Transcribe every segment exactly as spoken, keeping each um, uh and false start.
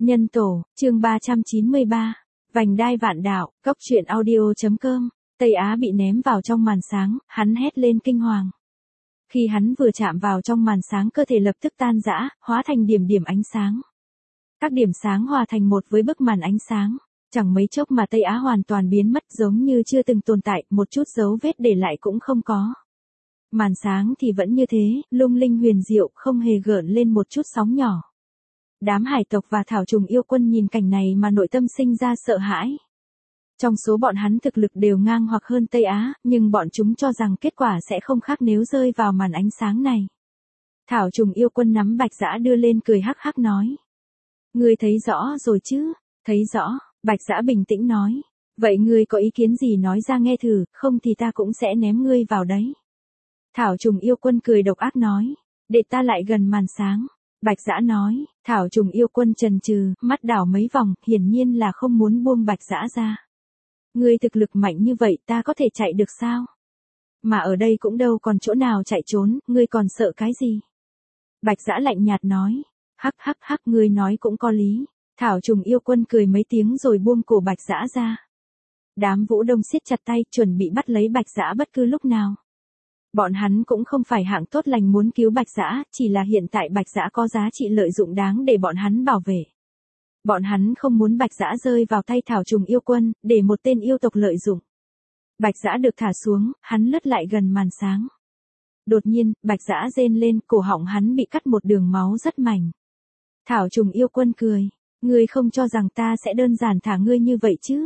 Nhân tổ, chương ba trăm chín mươi ba. Vành đai vạn đạo, cốc truyện audio.com. Tây Á bị ném vào trong màn sáng, hắn hét lên kinh hoàng. Khi hắn vừa chạm vào trong màn sáng, cơ thể lập tức tan rã, hóa thành điểm điểm ánh sáng. Các điểm sáng hòa thành một với bức màn ánh sáng. Chẳng mấy chốc mà Tây Á hoàn toàn biến mất, giống như chưa từng tồn tại, một chút dấu vết để lại cũng không có. Màn sáng thì vẫn như thế, lung linh huyền diệu, không hề gợn lên một chút sóng nhỏ. Đám hải tộc và thảo trùng yêu quân nhìn cảnh này mà nội tâm sinh ra sợ hãi. Trong số bọn hắn thực lực đều ngang hoặc hơn Tây Á, nhưng bọn chúng cho rằng kết quả sẽ không khác nếu rơi vào màn ánh sáng này. Thảo trùng yêu quân nắm Bạch Dã đưa lên cười hắc hắc nói. Ngươi thấy rõ rồi chứ? Thấy rõ, Bạch Dã bình tĩnh nói. Vậy ngươi có ý kiến gì nói ra nghe thử, không thì ta cũng sẽ ném ngươi vào đấy. Thảo trùng yêu quân cười độc ác nói. Để ta lại gần màn sáng. Bạch Dã nói, thảo trùng yêu quân chần chừ, mắt đảo mấy vòng, hiển nhiên là không muốn buông Bạch Dã ra. Ngươi thực lực mạnh như vậy, ta có thể chạy được sao? Mà ở đây cũng đâu còn chỗ nào chạy trốn, ngươi còn sợ cái gì? Bạch Dã lạnh nhạt nói, hắc hắc hắc, ngươi nói cũng có lý. Thảo trùng yêu quân cười mấy tiếng rồi buông cổ Bạch Dã ra. Đám Vũ Đông siết chặt tay, chuẩn bị bắt lấy Bạch Dã bất cứ lúc nào. Bọn hắn cũng không phải hạng tốt lành muốn cứu Bạch Dã, chỉ là hiện tại Bạch Dã có giá trị lợi dụng đáng để bọn hắn bảo vệ. Bọn hắn không muốn Bạch Dã rơi vào tay thảo trùng yêu quân, để một tên yêu tộc lợi dụng. Bạch Dã được thả xuống, hắn lướt lại gần màn sáng. Đột nhiên, Bạch Dã rên lên, cổ họng hắn bị cắt một đường máu rất mảnh. Thảo trùng yêu quân cười, ngươi không cho rằng ta sẽ đơn giản thả ngươi như vậy chứ?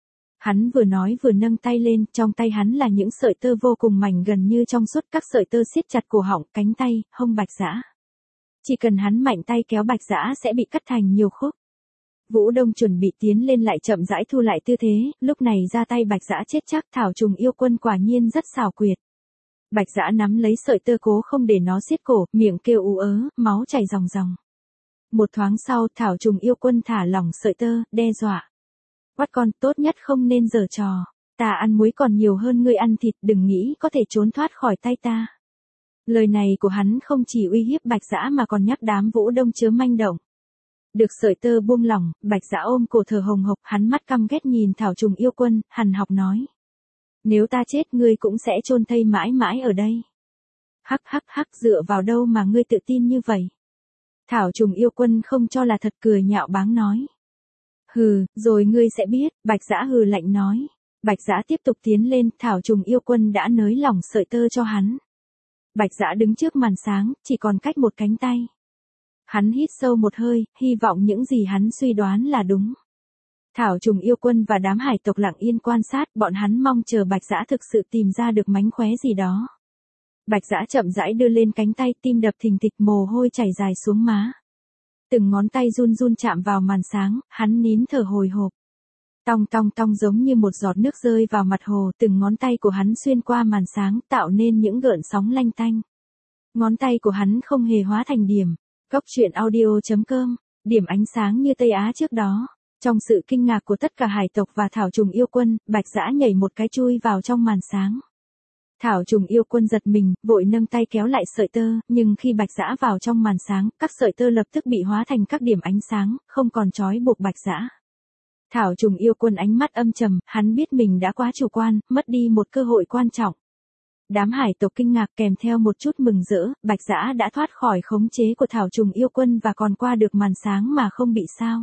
Hắn vừa nói vừa nâng tay lên, trong tay hắn là những sợi tơ vô cùng mảnh gần như trong suốt, các sợi tơ siết chặt cổ họng, cánh tay, hông Bạch Dã. Chỉ cần hắn mạnh tay kéo Bạch Dã sẽ bị cắt thành nhiều khúc. Vũ Đông chuẩn bị tiến lên lại chậm rãi thu lại tư thế, lúc này ra tay Bạch Dã chết chắc. Thảo trùng yêu quân quả nhiên rất xảo quyệt. Bạch Dã nắm lấy sợi tơ cố không để nó siết cổ, miệng kêu ú ớ, máu chảy ròng ròng. Một thoáng sau, thảo trùng yêu quân thả lỏng sợi tơ, đe dọa. Quát con, tốt nhất không nên giở trò. Ta ăn muối còn nhiều hơn ngươi ăn thịt, đừng nghĩ có thể trốn thoát khỏi tay ta. Lời này của hắn không chỉ uy hiếp Bạch Dã mà còn nhắc đám Vũ Đông chớ manh động. Được sợi tơ buông lỏng, Bạch Dã ôm cổ thở hồng hộc, hắn mắt căm ghét nhìn thảo trùng yêu quân, hằn học nói. Nếu ta chết ngươi cũng sẽ chôn thây mãi mãi ở đây. Hắc hắc hắc, dựa vào đâu mà ngươi tự tin như vậy? Thảo trùng yêu quân không cho là thật, cười nhạo báng nói. Hừ, rồi ngươi sẽ biết, Bạch Dã hừ lạnh nói. Bạch Dã tiếp tục tiến lên, thảo trùng yêu quân đã nới lỏng sợi tơ cho hắn. Bạch Dã đứng trước màn sáng, chỉ còn cách một cánh tay. Hắn hít sâu một hơi, hy vọng những gì hắn suy đoán là đúng. Thảo trùng yêu quân và đám hải tộc lặng yên quan sát, bọn hắn mong chờ Bạch Dã thực sự tìm ra được mánh khóe gì đó. Bạch Dã chậm rãi đưa lên cánh tay, tim đập thình thịch, mồ hôi chảy dài xuống má. Từng ngón tay run run chạm vào màn sáng, hắn nín thở hồi hộp. Tong tong tong, giống như một giọt nước rơi vào mặt hồ, từng ngón tay của hắn xuyên qua màn sáng, tạo nên những gợn sóng lanh tanh. Ngón tay của hắn không hề hóa thành điểm. Cốc truyện audio.com, điểm ánh sáng như Tây Á trước đó. Trong sự kinh ngạc của tất cả hải tộc và thảo trùng yêu quân, Bạch Dã nhảy một cái chui vào trong màn sáng. Thảo trùng yêu quân giật mình, vội nâng tay kéo lại sợi tơ, nhưng khi Bạch Dã vào trong màn sáng, các sợi tơ lập tức bị hóa thành các điểm ánh sáng, không còn trói buộc Bạch Dã. Thảo trùng yêu quân ánh mắt âm trầm, hắn biết mình đã quá chủ quan, mất đi một cơ hội quan trọng. Đám hải tộc kinh ngạc kèm theo một chút mừng rỡ, Bạch Dã đã thoát khỏi khống chế của thảo trùng yêu quân và còn qua được màn sáng mà không bị sao.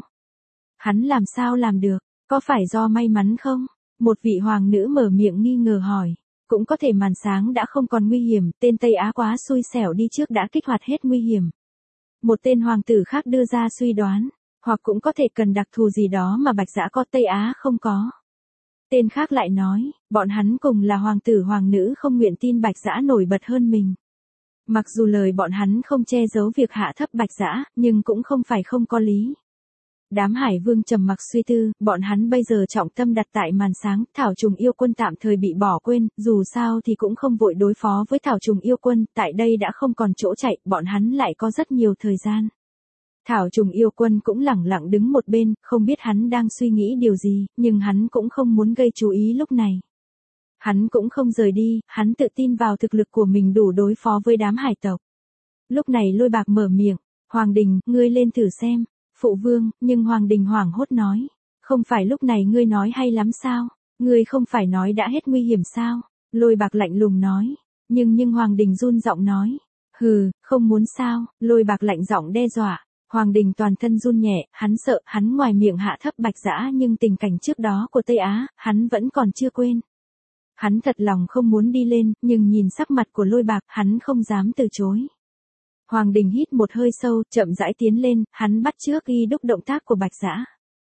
Hắn làm sao làm được, có phải do may mắn không? Một vị hoàng nữ mở miệng nghi ngờ hỏi. Cũng có thể màn sáng đã không còn nguy hiểm, tên Tây Á quá xui xẻo đi trước đã kích hoạt hết nguy hiểm. Một tên hoàng tử khác đưa ra suy đoán, hoặc cũng có thể cần đặc thù gì đó mà Bạch Dã có Tây Á không có. Tên khác lại nói, bọn hắn cùng là hoàng tử hoàng nữ không nguyện tin Bạch Dã nổi bật hơn mình. Mặc dù lời bọn hắn không che giấu việc hạ thấp Bạch Dã, nhưng cũng không phải không có lý. Đám hải vương trầm mặc suy tư, bọn hắn bây giờ trọng tâm đặt tại màn sáng, thảo trùng yêu quân tạm thời bị bỏ quên, dù sao thì cũng không vội đối phó với thảo trùng yêu quân, tại đây đã không còn chỗ chạy, bọn hắn lại có rất nhiều thời gian. Thảo trùng yêu quân cũng lẳng lặng đứng một bên, không biết hắn đang suy nghĩ điều gì, nhưng hắn cũng không muốn gây chú ý lúc này. Hắn cũng không rời đi, hắn tự tin vào thực lực của mình đủ đối phó với đám hải tộc. Lúc này Lôi Bạc mở miệng, Hoàng Đình, ngươi lên thử xem. Phụ vương, nhưng Hoàng Đình hoảng hốt nói. Không phải lúc này ngươi nói hay lắm sao? Ngươi không phải nói đã hết nguy hiểm sao? Lôi Bạc lạnh lùng nói. Nhưng nhưng Hoàng Đình run giọng nói. Hừ, không muốn sao? Lôi Bạc lạnh giọng đe dọa. Hoàng Đình toàn thân run nhẹ, hắn sợ, hắn ngoài miệng hạ thấp Bạch Dã nhưng tình cảnh trước đó của Tây Á, hắn vẫn còn chưa quên. Hắn thật lòng không muốn đi lên, nhưng nhìn sắc mặt của Lôi Bạc, hắn không dám từ chối. Hoàng Đình hít một hơi sâu, chậm rãi tiến lên, hắn bắt chước y đúc động tác của Bạch Dã.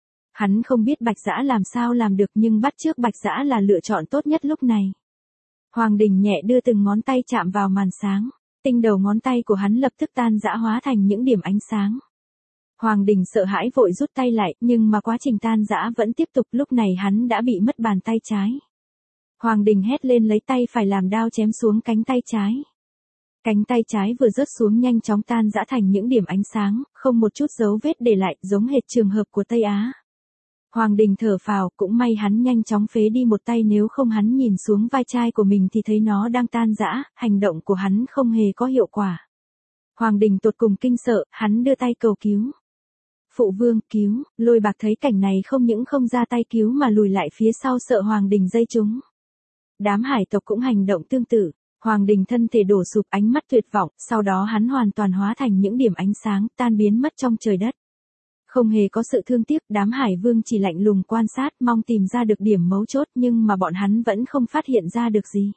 Hắn không biết Bạch Dã làm sao làm được nhưng bắt chước Bạch Dã là lựa chọn tốt nhất lúc này. Hoàng Đình nhẹ đưa từng ngón tay chạm vào màn sáng, tinh đầu ngón tay của hắn lập tức tan rã hóa thành những điểm ánh sáng. Hoàng Đình sợ hãi vội rút tay lại, nhưng mà quá trình tan rã vẫn tiếp tục, lúc này hắn đã bị mất bàn tay trái. Hoàng Đình hét lên lấy tay phải làm đao chém xuống cánh tay trái. Cánh tay trái vừa rớt xuống nhanh chóng tan rã thành những điểm ánh sáng, không một chút dấu vết để lại, giống hệt trường hợp của Tây Á. Hoàng Đình thở phào, cũng may hắn nhanh chóng phế đi một tay, nếu không hắn nhìn xuống vai trai của mình thì thấy nó đang tan rã, hành động của hắn không hề có hiệu quả. Hoàng Đình tột cùng kinh sợ, hắn đưa tay cầu cứu. Phụ vương, cứu, Lôi Bạc thấy cảnh này không những không ra tay cứu mà lùi lại phía sau sợ Hoàng Đình dây trúng. Đám hải tộc cũng hành động tương tự, Hoàng Đình thân thể đổ sụp, ánh mắt tuyệt vọng, sau đó hắn hoàn toàn hóa thành những điểm ánh sáng, tan biến mất trong trời đất. Không hề có sự thương tiếc, đám hải vương chỉ lạnh lùng quan sát, mong tìm ra được điểm mấu chốt, nhưng mà bọn hắn vẫn không phát hiện ra được gì.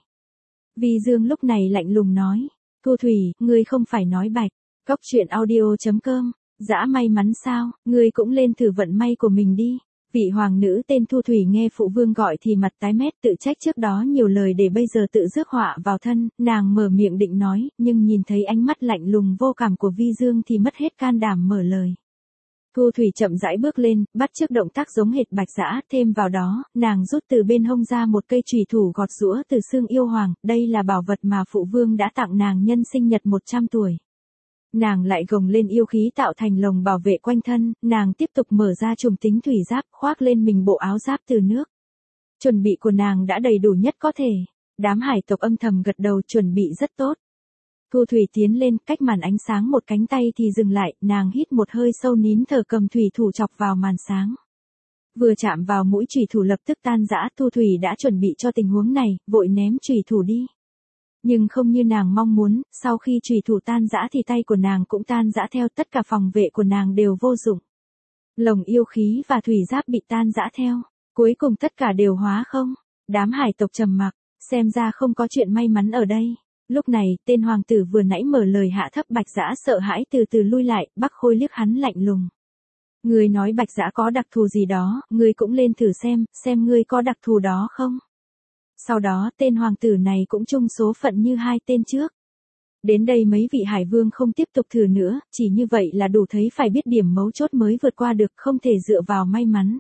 Vi Dương lúc này lạnh lùng nói, Thu Thủy, ngươi không phải nói bạch, cóc truyện audio chấm com, dã may mắn sao, ngươi cũng lên thử vận may của mình đi. Vị hoàng nữ tên Thu Thủy nghe phụ vương gọi thì mặt tái mét, tự trách trước đó nhiều lời để bây giờ tự rước họa vào thân, nàng mở miệng định nói, nhưng nhìn thấy ánh mắt lạnh lùng vô cảm của Vi Dương thì mất hết can đảm mở lời. Thu Thủy chậm rãi bước lên, bắt chước động tác giống hệt Bạch Dã, thêm vào đó, nàng rút từ bên hông ra một cây chùy thủ gọt giũa từ xương yêu hoàng, đây là bảo vật mà phụ vương đã tặng nàng nhân sinh nhật một trăm tuổi. Nàng lại gồng lên yêu khí tạo thành lồng bảo vệ quanh thân, nàng tiếp tục mở ra trùm tính thủy giáp, khoác lên mình bộ áo giáp từ nước. Chuẩn bị của nàng đã đầy đủ nhất có thể. Đám hải tộc âm thầm gật đầu, chuẩn bị rất tốt. Thu Thủy tiến lên, cách màn ánh sáng một cánh tay thì dừng lại, nàng hít một hơi sâu nín thở cầm thủy thủ chọc vào màn sáng. Vừa chạm vào mũi chùy thủ lập tức tan rã, Thu Thủy đã chuẩn bị cho tình huống này, vội ném chùy thủ đi. Nhưng không như nàng mong muốn, sau khi chùy thủ tan rã thì tay của nàng cũng tan rã theo, tất cả phòng vệ của nàng đều vô dụng. Lồng yêu khí và thủy giáp bị tan rã theo, cuối cùng tất cả đều hóa không. Đám hải tộc trầm mặc, xem ra không có chuyện may mắn ở đây. Lúc này, tên hoàng tử vừa nãy mở lời hạ thấp Bạch Dã sợ hãi từ từ lui lại, Bắc Khôi liếc hắn lạnh lùng. Ngươi nói Bạch Dã có đặc thù gì đó, ngươi cũng lên thử xem, xem ngươi có đặc thù đó không. Sau đó tên hoàng tử này cũng chung số phận như hai tên trước. Đến đây mấy vị hải vương không tiếp tục thử nữa, chỉ như vậy là đủ thấy phải biết điểm mấu chốt mới vượt qua được, không thể dựa vào may mắn.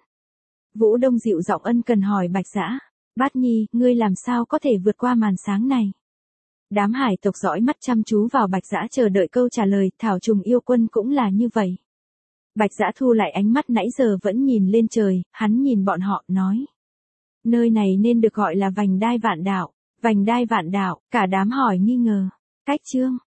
Vũ Đông dịu giọng ân cần hỏi Bạch Dã, Bát Nhi, ngươi làm sao có thể vượt qua màn sáng này? Đám hải tộc dõi mắt chăm chú vào Bạch Dã chờ đợi câu trả lời, Thảo Trùng yêu quân cũng là như vậy. Bạch Dã thu lại ánh mắt nãy giờ vẫn nhìn lên trời, hắn nhìn bọn họ, nói. Nơi này nên được gọi là Vành Đai Vạn Đạo. Vành Đai Vạn Đạo, cả đám hỏi nghi ngờ. Cách chương.